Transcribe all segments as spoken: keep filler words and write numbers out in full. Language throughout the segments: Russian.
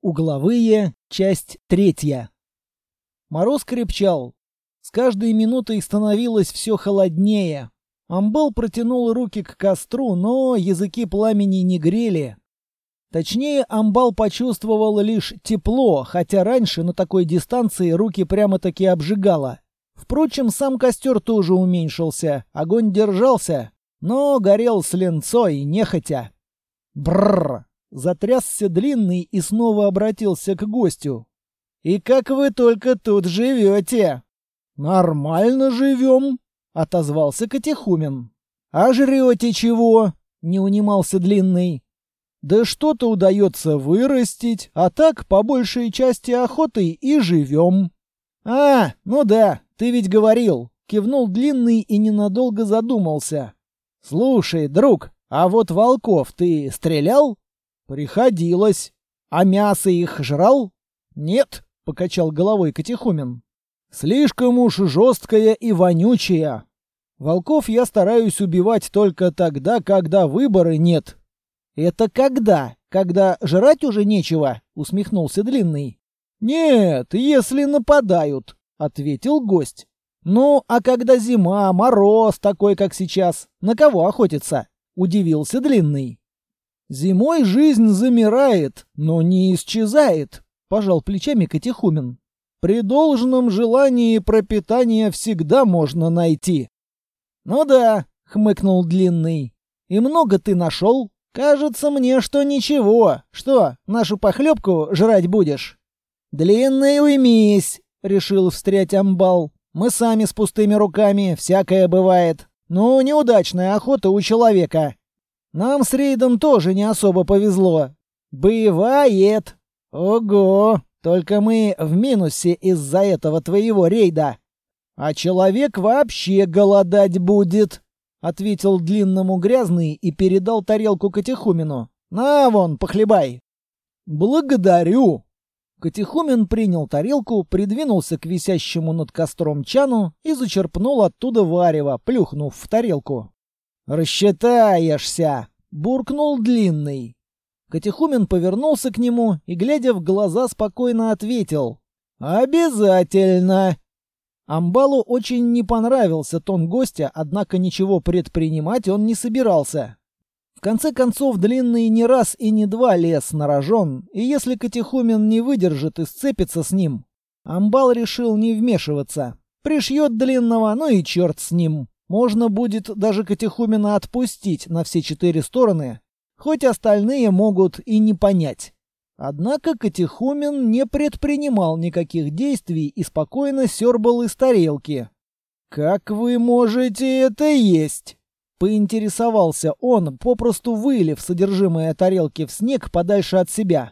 Угловые, часть третья. Мороз крепчал. С каждой минутой становилось все холоднее. Амбал протянул руки к костру, но языки пламени не грели. Точнее, Амбал почувствовал лишь тепло, хотя раньше на такой дистанции руки прямо-таки обжигало. Впрочем, сам костер тоже уменьшился, огонь держался, но горел с ленцой, нехотя. Бррр! Затрясся Длинный и снова обратился к гостю. «И как вы только тут живете?» «Нормально живем», — отозвался Катехумен. «А жрете чего?» — не унимался Длинный. «Да что-то удается вырастить, а так, по большей части, охотой и живем». «А, ну да, ты ведь говорил», — кивнул Длинный и ненадолго задумался. «Слушай, друг, а вот волков ты стрелял?» «Приходилось. А мясо их жрал?» «Нет», — покачал головой Катехумен. «Слишком уж жесткое и вонючее. Волков я стараюсь убивать только тогда, когда выбора нет». «Это когда? Когда жрать уже нечего?» — усмехнулся Длинный. «Нет, если нападают», — ответил гость. «Ну, а когда зима, мороз такой, как сейчас, на кого охотиться?» — удивился Длинный. «Зимой жизнь замирает, но не исчезает», — пожал плечами Катехумен. «При должном желании пропитание всегда можно найти». «Ну да», — хмыкнул Длинный. «И много ты нашел? Кажется мне, что ничего. Что, нашу похлебку жрать будешь?» «Длинный, уймись», — решил встрять Амбал. «Мы сами с пустыми руками, всякое бывает. Ну, неудачная охота у человека. Нам с рейдом тоже не особо повезло. Бывает. Ого, только мы в минусе из-за этого твоего рейда. А человек вообще голодать будет», — ответил Длинному Грязный и передал тарелку Катехумену. «На вон, похлебай». «Благодарю». Катехумен принял тарелку, придвинулся к висящему над костром чану и зачерпнул оттуда варево, плюхнув в тарелку. «Рассчитаешься!» — буркнул Длинный. Катехумен повернулся к нему и, глядя в глаза, спокойно ответил. «Обязательно!» Амбалу очень не понравился тон гостя, однако ничего предпринимать он не собирался. В конце концов, Длинный не раз и не два лез на рожон, и если Катехумен не выдержит и сцепится с ним, Амбал решил не вмешиваться. Пришьет Длинного, ну и черт с ним. Можно будет даже Катехумена отпустить на все четыре стороны, хоть остальные могут и не понять. Однако Катехумен не предпринимал никаких действий и спокойно сёрбал из тарелки. «Как вы можете это есть?» — поинтересовался он, попросту вылив содержимое тарелки в снег подальше от себя.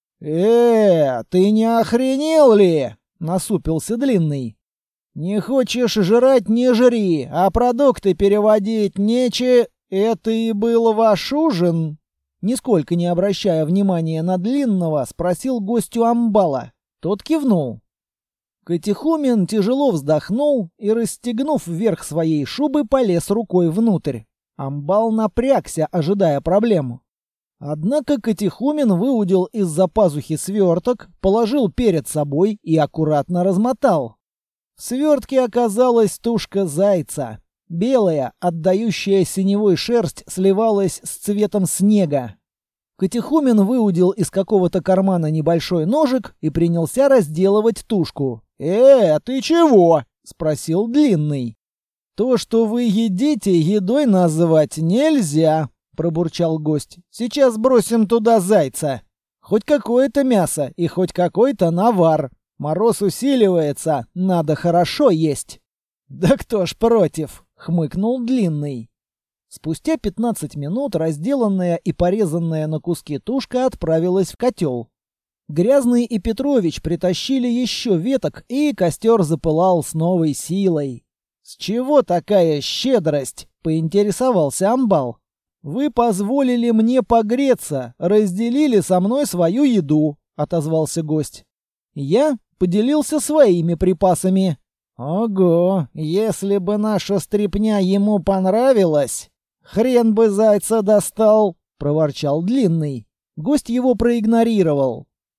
«Э, ты не охренел ли?» — насупился Длинный. «Не хочешь жрать — не жри, а продукты переводить нече... Это и был ваш ужин?» Нисколько не обращая внимания на Длинного, спросил гостю Амбала. Тот кивнул. Катехумен тяжело вздохнул и, расстегнув верх своей шубы, полез рукой внутрь. Амбал напрягся, ожидая проблему. Однако Катехумен выудил из-за пазухи сверток, положил перед собой и аккуратно размотал. В свертке оказалась тушка зайца. Белая, отдающая синевой шерсть, сливалась с цветом снега. Катехумен выудил из какого-то кармана небольшой ножик и принялся разделывать тушку. «Э, ты чего?» — спросил Длинный. «То, что вы едите, едой называть нельзя», — пробурчал гость. «Сейчас бросим туда зайца. Хоть какое-то мясо и хоть какой-то навар. Мороз усиливается, надо хорошо есть». «Да кто ж против?» — хмыкнул Длинный. Спустя пятнадцать минут разделанная и порезанная на куски тушка отправилась в котел. Грязный и Петрович притащили еще веток, и костер запылал с новой силой. «С чего такая щедрость?» — поинтересовался Амбал. «Вы позволили мне погреться, разделили со мной свою еду», — отозвался гость. «Я поделился своими припасами». «Ого, если бы наша стряпня ему понравилась, хрен бы зайца достал», — проворчал Длинный. Гость его проигнорировал.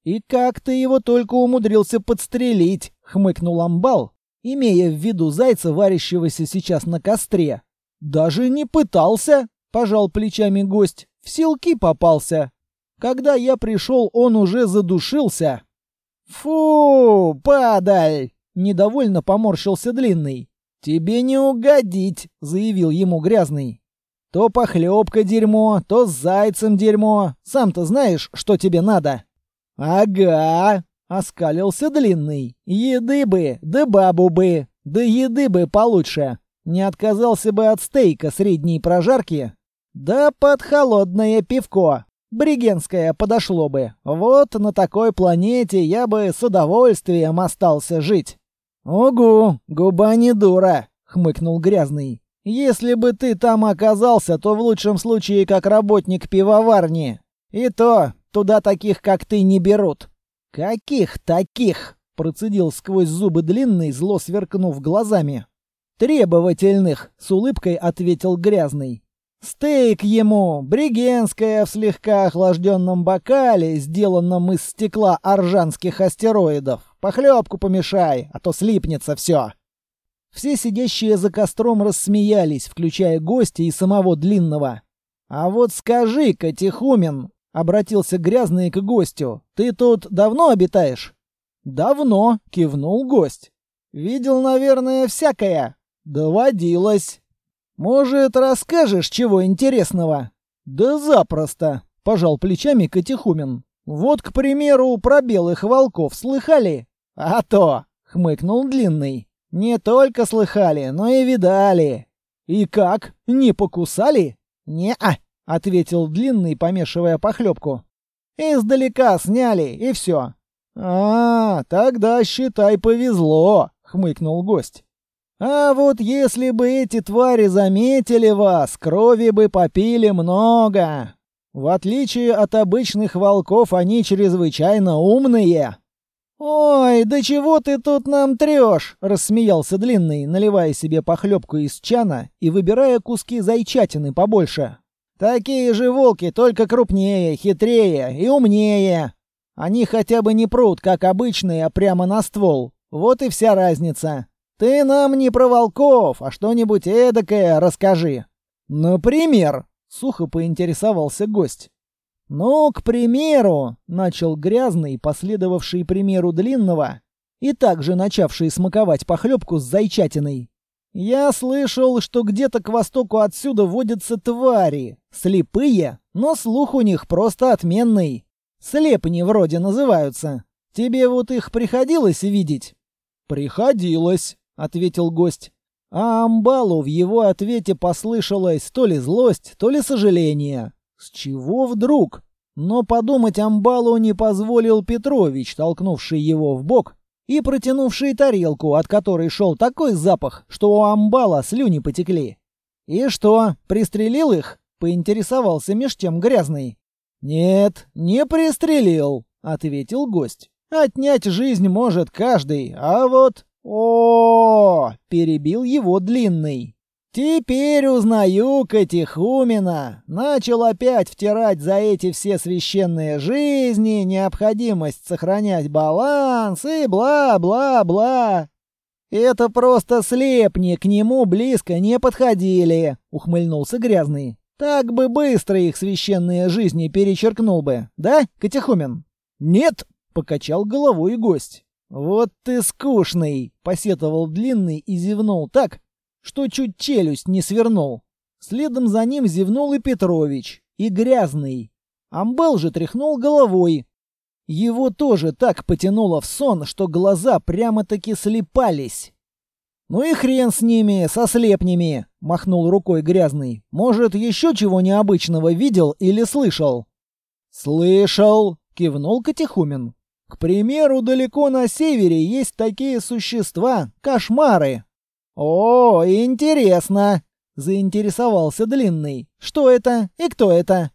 «И как ты его только умудрился подстрелить?» — хмыкнул Амбал, имея в виду зайца, варящегося сейчас на костре. «Даже не пытался», — пожал плечами гость, — «в селки попался. Когда я пришел, он уже задушился». «Фу, падаль!» — недовольно поморщился Длинный. «Тебе не угодить», — заявил ему Грязный. «То похлебка дерьмо, то с зайцем дерьмо. Сам-то знаешь, что тебе надо». «Ага», — оскалился Длинный. «Еды бы, да бабу бы, да еды бы получше. Не отказался бы от стейка средней прожарки. Да под холодное пивко. Брегенское подошло бы. Вот на такой планете я бы с удовольствием остался жить». «Угу, губа не дура», — хмыкнул Грязный. «Если бы ты там оказался, то в лучшем случае как работник пивоварни. И то туда таких, как ты, не берут». «Каких таких?» — процедил сквозь зубы Длинный, зло сверкнув глазами. «Требовательных», — с улыбкой ответил Грязный. «Стейк ему, брегенское в слегка охлажденном бокале, сделанном из стекла аржанских астероидов. Похлебку помешай, а то слипнется все». Все сидящие за костром рассмеялись, включая гостя и самого Длинного. «А вот скажи-ка, Тихумен», — обратился Грязный к гостю, — «ты тут давно обитаешь?» «Давно», — кивнул гость. «Видел, наверное, всякое?» «Доводилось». «Может, расскажешь чего интересного?» «Да запросто», — пожал плечами Катехумен. «Вот, к примеру, про белых волков слыхали?» «А то», — хмыкнул Длинный. «Не только слыхали, но и видали». «И как? Не покусали?» «Не-а», — ответил Длинный, помешивая похлебку. «Издалека сняли, и все». «А, тогда, считай, повезло», — хмыкнул гость. «А вот если бы эти твари заметили вас, крови бы попили много. В отличие от обычных волков, они чрезвычайно умные». «Ой, да чего ты тут нам трешь?» — рассмеялся Длинный, наливая себе похлебку из чана и выбирая куски зайчатины побольше. «Такие же волки, только крупнее, хитрее и умнее. Они хотя бы не прут, как обычные, а прямо на ствол. Вот и вся разница. Ты нам не про волков, а что-нибудь эдакое расскажи». «Например?» — сухо поинтересовался гость. «Ну, к примеру», — начал Грязный, последовавший примеру Длинного, и также начавший смаковать похлебку с зайчатиной. «Я слышал, что где-то к востоку отсюда водятся твари. Слепые, но слух у них просто отменный. Слепни вроде называются. Тебе вот их приходилось видеть?» «Приходилось», — ответил гость. А Амбалу в его ответе послышалось то ли злость, то ли сожаление. С чего вдруг? Но подумать Амбалу не позволил Петрович, толкнувший его в бок и протянувший тарелку, от которой шел такой запах, что у Амбала слюни потекли. «И что, пристрелил их?» — поинтересовался меж тем Грязный. «Нет, не пристрелил», — ответил гость. «Отнять жизнь может каждый, а вот...» «О-о-о!» — перебил его Длинный. «Теперь узнаю Катехумена. Начал опять втирать за эти все священные жизни, необходимость сохранять баланс и бла-бла-бла. Это просто слепни, к нему близко не подходили», — ухмыльнулся Грязный. «Так бы быстро их священные жизни перечеркнул бы, да, Катехумен?» «Нет», — покачал головой гость. «Вот ты скучный», — посетовал Длинный и зевнул так, что чуть челюсть не свернул. Следом за ним зевнул и Петрович, и Грязный. Амбал же тряхнул головой. Его тоже так потянуло в сон, что глаза прямо-таки слепались. «Ну и хрен с ними, со слепнями», — махнул рукой Грязный. «Может, еще чего необычного видел или слышал?» «Слышал», — кивнул Катехумен. «К примеру, далеко на севере есть такие существа — кошмары». «О, интересно!» — заинтересовался Длинный. «Что это и кто это?»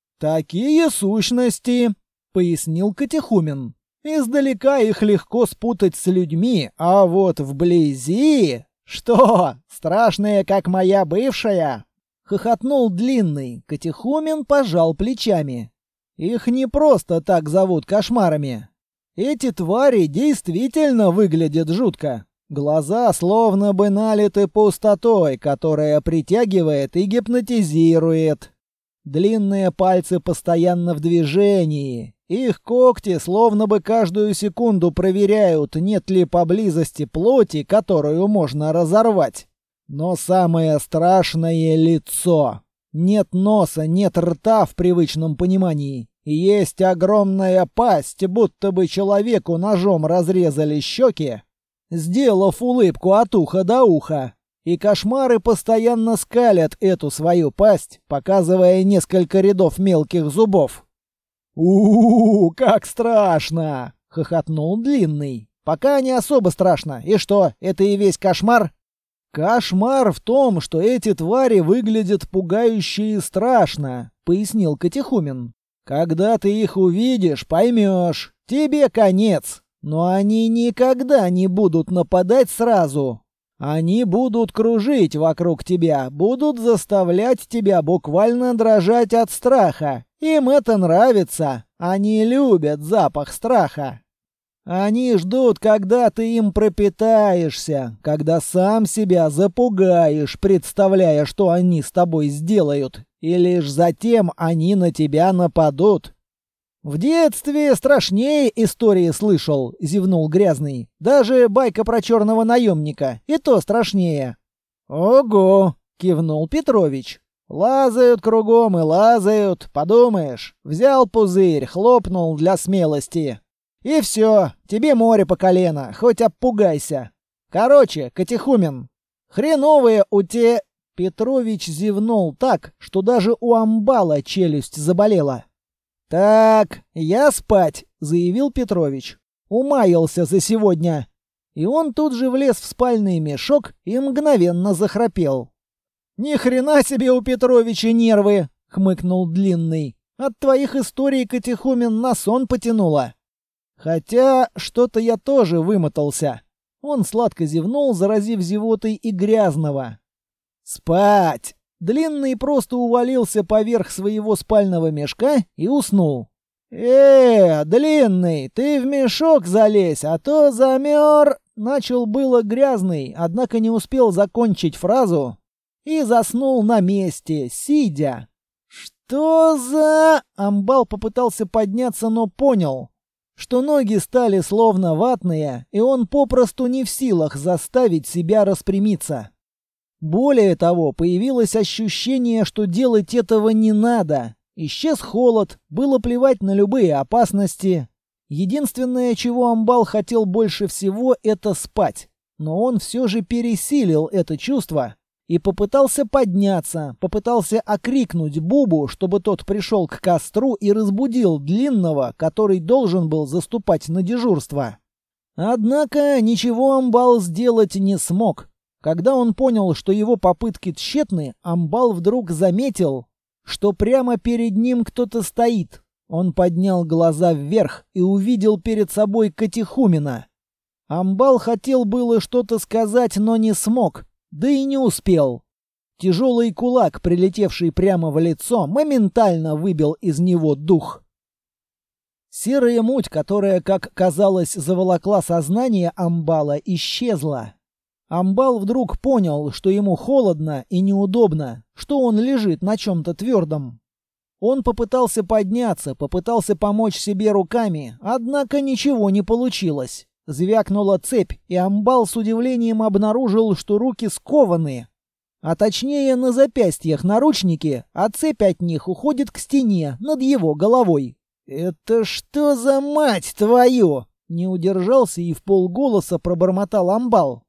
«Такие сущности», — пояснил Катехумен. «Издалека их легко спутать с людьми, а вот вблизи...» «Что, страшные, как моя бывшая?» — хохотнул Длинный. Катехумен пожал плечами. Их не просто так зовут кошмарами. Эти твари действительно выглядят жутко. Глаза словно бы налиты пустотой, которая притягивает и гипнотизирует. Длинные пальцы постоянно в движении. Их когти словно бы каждую секунду проверяют, нет ли поблизости плоти, которую можно разорвать. Но самое страшное — лицо. Нет носа, нет рта в привычном понимании. Есть огромная пасть, будто бы человеку ножом разрезали щеки, сделав улыбку от уха до уха. И кошмары постоянно скалят эту свою пасть, показывая несколько рядов мелких зубов. «У-у-у, как страшно!» — хохотнул Длинный. «Пока не особо страшно. И что, это и весь кошмар?» «Кошмар в том, что эти твари выглядят пугающе и страшно», — пояснил Катехумен. «Когда ты их увидишь, поймешь. Тебе конец. Но они никогда не будут нападать сразу. Они будут кружить вокруг тебя, будут заставлять тебя буквально дрожать от страха. Им это нравится. Они любят запах страха. Они ждут, когда ты им пропитаешься, когда сам себя запугаешь, представляя, что они с тобой сделают, и лишь затем они на тебя нападут». «В детстве страшнее истории слышал», — зевнул Грязный. «Даже байка про черного наемника, и то страшнее». «Ого!» — кивнул Петрович. «Лазают кругом и лазают, подумаешь. Взял пузырь, хлопнул для смелости. И все, тебе море по колено, хоть обпугайся. Короче, Катехумен, хреновые у те...» Петрович зевнул так, что даже у амбала челюсть заболела. «Так, я спать», — заявил Петрович. «Умаялся за сегодня». И он тут же влез в спальный мешок и мгновенно захрапел. «Ни хрена себе у Петровича нервы», — хмыкнул Длинный. «От твоих историй, Катехумен, на сон потянуло». «Хотя что-то я тоже вымотался». Он сладко зевнул, заразив зевотой и Грязного. «Спать!» Длинный просто увалился поверх своего спального мешка и уснул. «Э, Длинный, ты в мешок залезь, а то замер...» Начал было Грязный, однако не успел закончить фразу и заснул на месте, сидя. «Что за...» Амбал попытался подняться, но понял, что ноги стали словно ватные, и он попросту не в силах заставить себя распрямиться. Более того, появилось ощущение, что делать этого не надо. Исчез холод, было плевать на любые опасности. Единственное, чего Амбал хотел больше всего, это спать. Но он все же пересилил это чувство и попытался подняться, попытался окрикнуть Бубу, чтобы тот пришел к костру и разбудил Длинного, который должен был заступать на дежурство. Однако ничего Амбал сделать не смог. Когда он понял, что его попытки тщетны, Амбал вдруг заметил, что прямо перед ним кто-то стоит. Он поднял глаза вверх и увидел перед собой Катехумена. Амбал хотел было что-то сказать, но не смог, да и не успел. Тяжелый кулак, прилетевший прямо в лицо, моментально выбил из него дух. Серая муть, которая, как казалось, заволокла сознание Амбала, исчезла. Амбал вдруг понял, что ему холодно и неудобно, что он лежит на чем-то твердом. Он попытался подняться, попытался помочь себе руками, однако ничего не получилось. Звякнула цепь, и Амбал с удивлением обнаружил, что руки скованы. А точнее, на запястьях наручники, а цепь от них уходит к стене над его головой. «Это что за мать твою?» — не удержался и вполголоса пробормотал Амбал.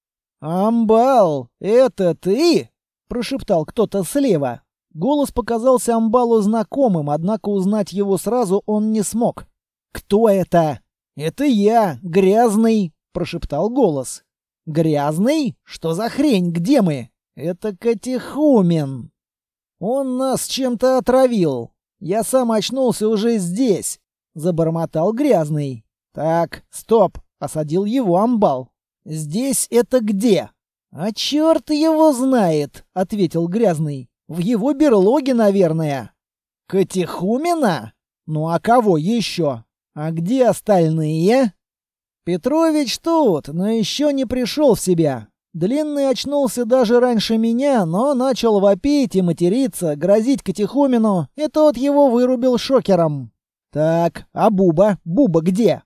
«Амбал, это ты?» — прошептал кто-то слева. Голос показался Амбалу знакомым, однако узнать его сразу он не смог. «Кто это?» «Это я, Грязный», — прошептал голос. «Грязный? Что за хрень? Где мы?» «Это Катехумен. Он нас чем-то отравил. Я сам очнулся уже здесь», — забормотал Грязный. «Так, стоп», — осадил его Амбал. «Здесь это где?» «А черт его знает», — ответил Грязный. «В его берлоге, наверное». «Катехумена? Ну а кого еще? А где остальные? Петрович тут, но еще не пришел в себя. Длинный очнулся даже раньше меня, но начал вопить и материться, грозить Катехумену, и тот его вырубил шокером. Так, а Буба? Буба где?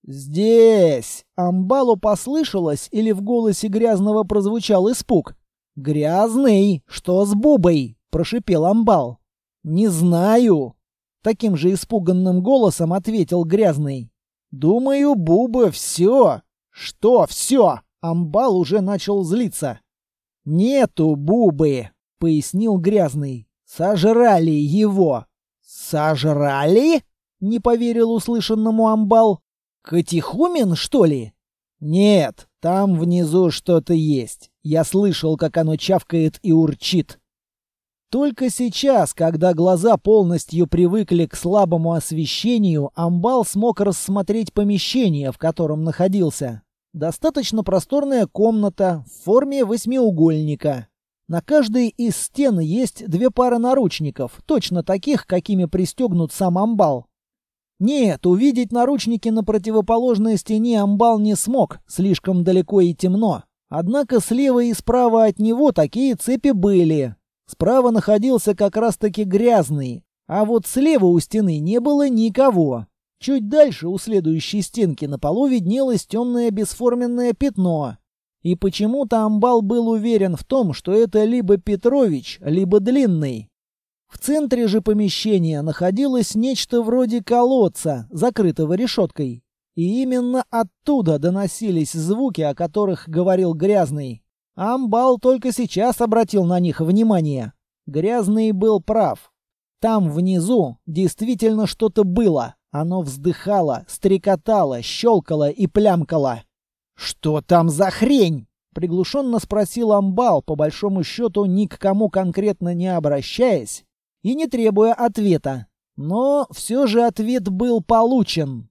Здесь! Амбалу послышалось или в голосе Грязного прозвучал испуг? «Грязный, что с Бубой?» – прошипел Амбал. «Не знаю!» – таким же испуганным голосом ответил Грязный. «Думаю, Буба все!» «Что все?» Амбал уже начал злиться. «Нету Бубы!» – пояснил Грязный. «Сожрали его!» «Сожрали?» – не поверил услышанному Амбал. «Катехумен, что ли?» «Нет, там внизу что-то есть. Я слышал, как оно чавкает и урчит». Только сейчас, когда глаза полностью привыкли к слабому освещению, Амбал смог рассмотреть помещение, в котором находился. Достаточно просторная комната в форме восьмиугольника. На каждой из стен есть две пары наручников, точно таких, какими пристегнут сам Амбал. Нет, увидеть наручники на противоположной стене Амбал не смог, слишком далеко и темно. Однако слева и справа от него такие цепи были. Справа находился как раз-таки Грязный, а вот слева у стены не было никого. Чуть дальше у следующей стенки на полу виднелось темное бесформенное пятно. И почему-то Амбал был уверен в том, что это либо Петрович, либо Длинный. В центре же помещения находилось нечто вроде колодца, закрытого решеткой. И именно оттуда доносились звуки, о которых говорил Грязный. Амбал только сейчас обратил на них внимание. Грязный был прав. Там внизу действительно что-то было. Оно вздыхало, стрекотало, щелкало и плямкало. «Что там за хрень?» — приглушенно спросил Амбал, по большому счету ни к кому конкретно не обращаясь и не требуя ответа. Но все же ответ был получен.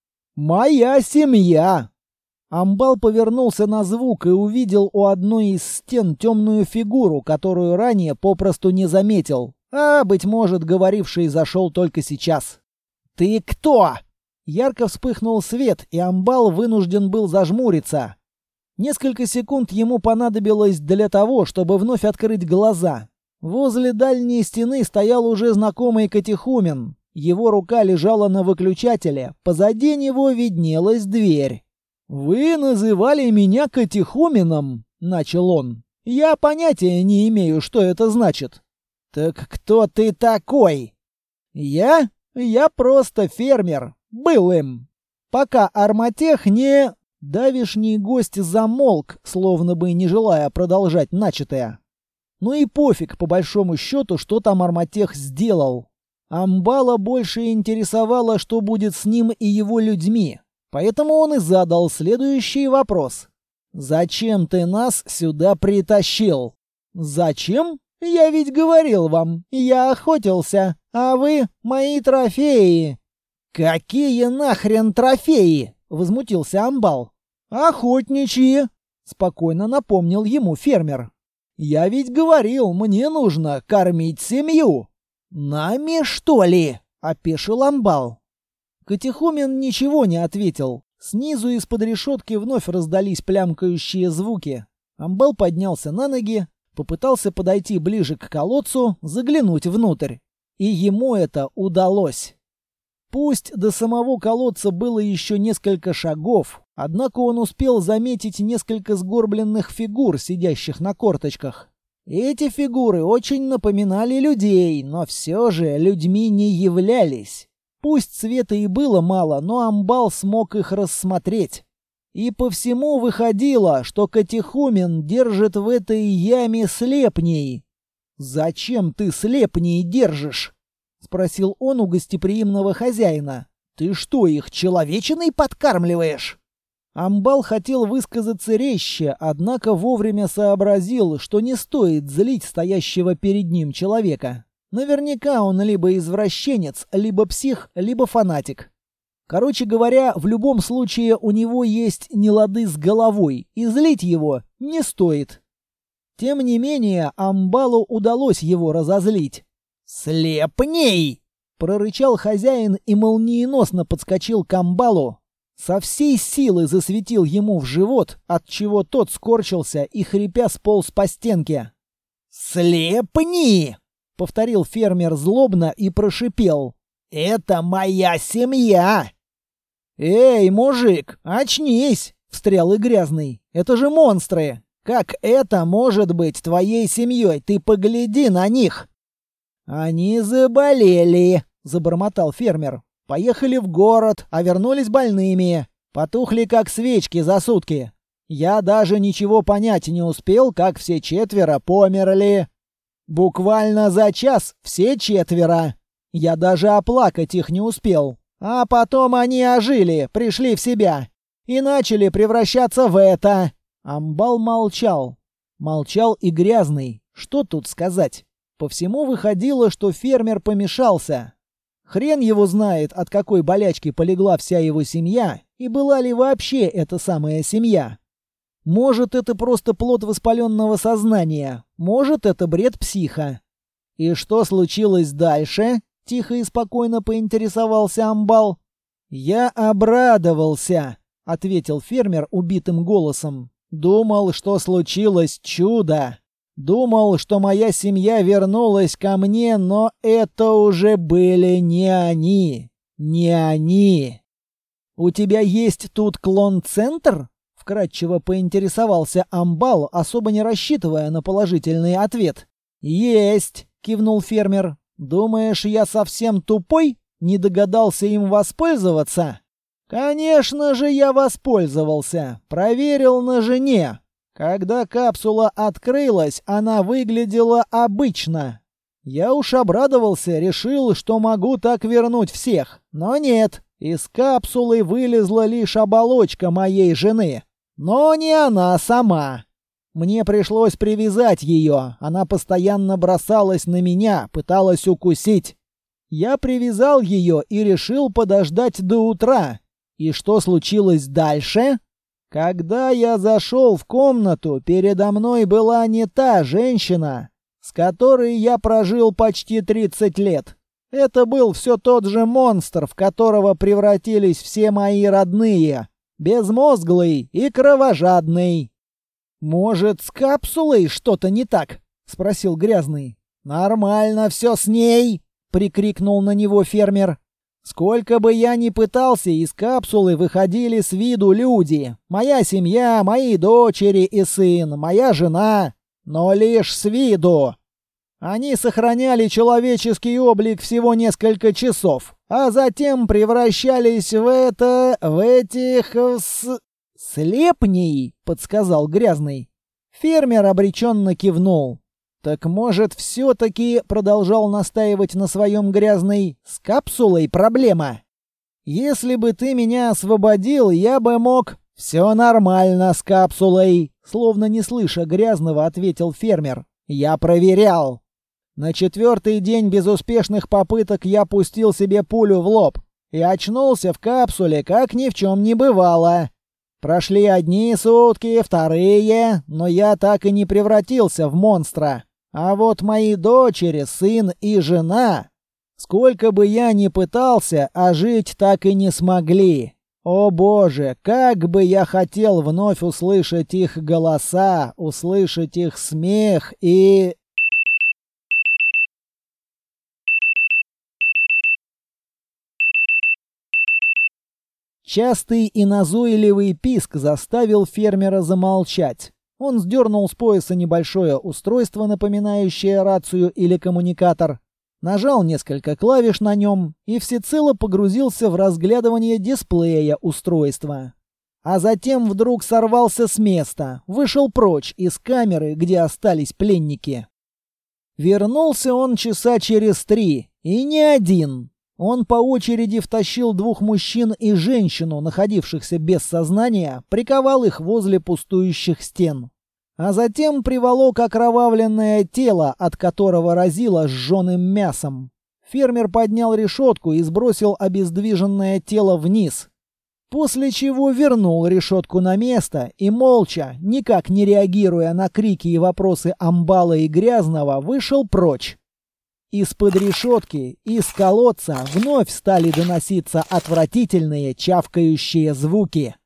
«Моя семья!» Амбал повернулся на звук и увидел у одной из стен темную фигуру, которую ранее попросту не заметил, а, быть может, говоривший зашел только сейчас. «Ты кто?» Ярко вспыхнул свет, и Амбал вынужден был зажмуриться. Несколько секунд ему понадобилось для того, чтобы вновь открыть глаза. Возле дальней стены стоял уже знакомый Катехумен. Его рука лежала на выключателе, позади него виднелась дверь. «Вы называли меня Катехуменом?» — начал он. «Я понятия не имею, что это значит». «Так кто ты такой?» «Я? Я просто фермер. Был им. Пока Арматех не...» Давишний гость замолк, словно бы не желая продолжать начатое. Ну и пофиг, по большому счету, что там Арматех сделал. Амбала больше интересовало, что будет с ним и его людьми. Поэтому он и задал следующий вопрос. «Зачем ты нас сюда притащил?» «Зачем? Я ведь говорил вам, я охотился, а вы мои трофеи». «Какие нахрен трофеи?» — возмутился Амбал. «Охотничьи», — спокойно напомнил ему фермер. «Я ведь говорил, мне нужно кормить семью». «Нами, что ли?» — опешил Амбал. Катехумен ничего не ответил. Снизу из-под решетки вновь раздались плямкающие звуки. Амбал поднялся на ноги, попытался подойти ближе к колодцу, заглянуть внутрь. И ему это удалось. Пусть до самого колодца было еще несколько шагов, однако он успел заметить несколько сгорбленных фигур, сидящих на корточках. Эти фигуры очень напоминали людей, но все же людьми не являлись. Пусть света и было мало, но Амбал смог их рассмотреть. И по всему выходило, что Катехумен держит в этой яме слепней. «Зачем ты слепней держишь?» — спросил он у гостеприимного хозяина. «Ты что, их человечиной подкармливаешь?» Амбал хотел высказаться резче, однако вовремя сообразил, что не стоит злить стоящего перед ним человека. Наверняка он либо извращенец, либо псих, либо фанатик. Короче говоря, в любом случае у него есть нелады с головой, и злить его не стоит. Тем не менее, Амбалу удалось его разозлить. «Слепней!» — прорычал хозяин и молниеносно подскочил к амбалу. Со всей силы засветил ему в живот, отчего тот скорчился и хрипя сполз по стенке. «Слепни!» — повторил фермер злобно и прошипел. «Это моя семья!» «Эй, мужик, очнись!» — встрял и Грязный. «Это же монстры! Как это может быть твоей семьей? Ты погляди на них!» «Они заболели!» — забормотал фермер. «Поехали в город, а вернулись больными. Потухли, как свечки за сутки. Я даже ничего понять не успел, как все четверо померли. Буквально за час все четверо. Я даже оплакать их не успел. А потом они ожили, пришли в себя и начали превращаться в это». Амбал молчал. Молчал и Грязный. Что тут сказать? По всему выходило, что фермер помешался. Хрен его знает, от какой болячки полегла вся его семья, и была ли вообще эта самая семья. Может, это просто плод воспаленного сознания, может, это бред психа. «И что случилось дальше?» — тихо и спокойно поинтересовался Амбал. «Я обрадовался», — ответил фермер убитым голосом. «Думал, что случилось чудо. Думал, что моя семья вернулась ко мне, но это уже были не они. Не они. У тебя есть тут клон-центр?» — вкратчиво поинтересовался Амбал, особо не рассчитывая на положительный ответ. «Есть», — кивнул фермер. «Думаешь, я совсем тупой? Не догадался им воспользоваться?» «Конечно же я воспользовался. Проверил на жене. Когда капсула открылась, она выглядела обычно. Я уж обрадовался, решил, что могу так вернуть всех. Но нет, из капсулы вылезла лишь оболочка моей жены. Но не она сама. Мне пришлось привязать ее. Она постоянно бросалась на меня, пыталась укусить. Я привязал ее и решил подождать до утра. И что случилось дальше? Когда я зашел в комнату, передо мной была не та женщина, с которой я прожил почти тридцать лет. Это был все тот же монстр, в которого превратились все мои родные, безмозглый и кровожадный. «Может, с капсулой что-то не так?» — спросил Грязный. «Нормально все с ней!» — прикрикнул на него фермер. «Сколько бы я ни пытался, из капсулы выходили с виду люди. Моя семья, мои дочери и сын, моя жена. Но лишь с виду. Они сохраняли человеческий облик всего несколько часов, а затем превращались в это... в этих... с... слепней», — подсказал Грязный. Фермер обреченно кивнул. «Так может, все-таки, — продолжал настаивать на своем Грязный, — с капсулой проблема? Если бы ты меня освободил, я бы мог...» «Все нормально с капсулой», — словно не слыша Грязного, ответил фермер. «Я проверял. На четвертый день безуспешных попыток я пустил себе пулю в лоб и очнулся в капсуле, как ни в чем не бывало. Прошли одни сутки, вторые, но я так и не превратился в монстра. А вот мои дочери, сын и жена, сколько бы я ни пытался, а жить так и не смогли. О боже, как бы я хотел вновь услышать их голоса, услышать их смех и...» Частый и назойливый писк заставил фермера замолчать. Он сдернул с пояса небольшое устройство, напоминающее рацию или коммуникатор, нажал несколько клавиш на нем и всецело погрузился в разглядывание дисплея устройства. А затем вдруг сорвался с места, вышел прочь из камеры, где остались пленники. Вернулся он часа через три, и не один. Он по очереди втащил двух мужчин и женщину, находившихся без сознания, приковал их возле пустующих стен. А затем приволок окровавленное тело, от которого разило сжёным мясом. Фермер поднял решетку и сбросил обездвиженное тело вниз. После чего вернул решетку на место и молча, никак не реагируя на крики и вопросы Амбала и Грязного, вышел прочь. Из-под решетки, из колодца вновь стали доноситься отвратительные чавкающие звуки.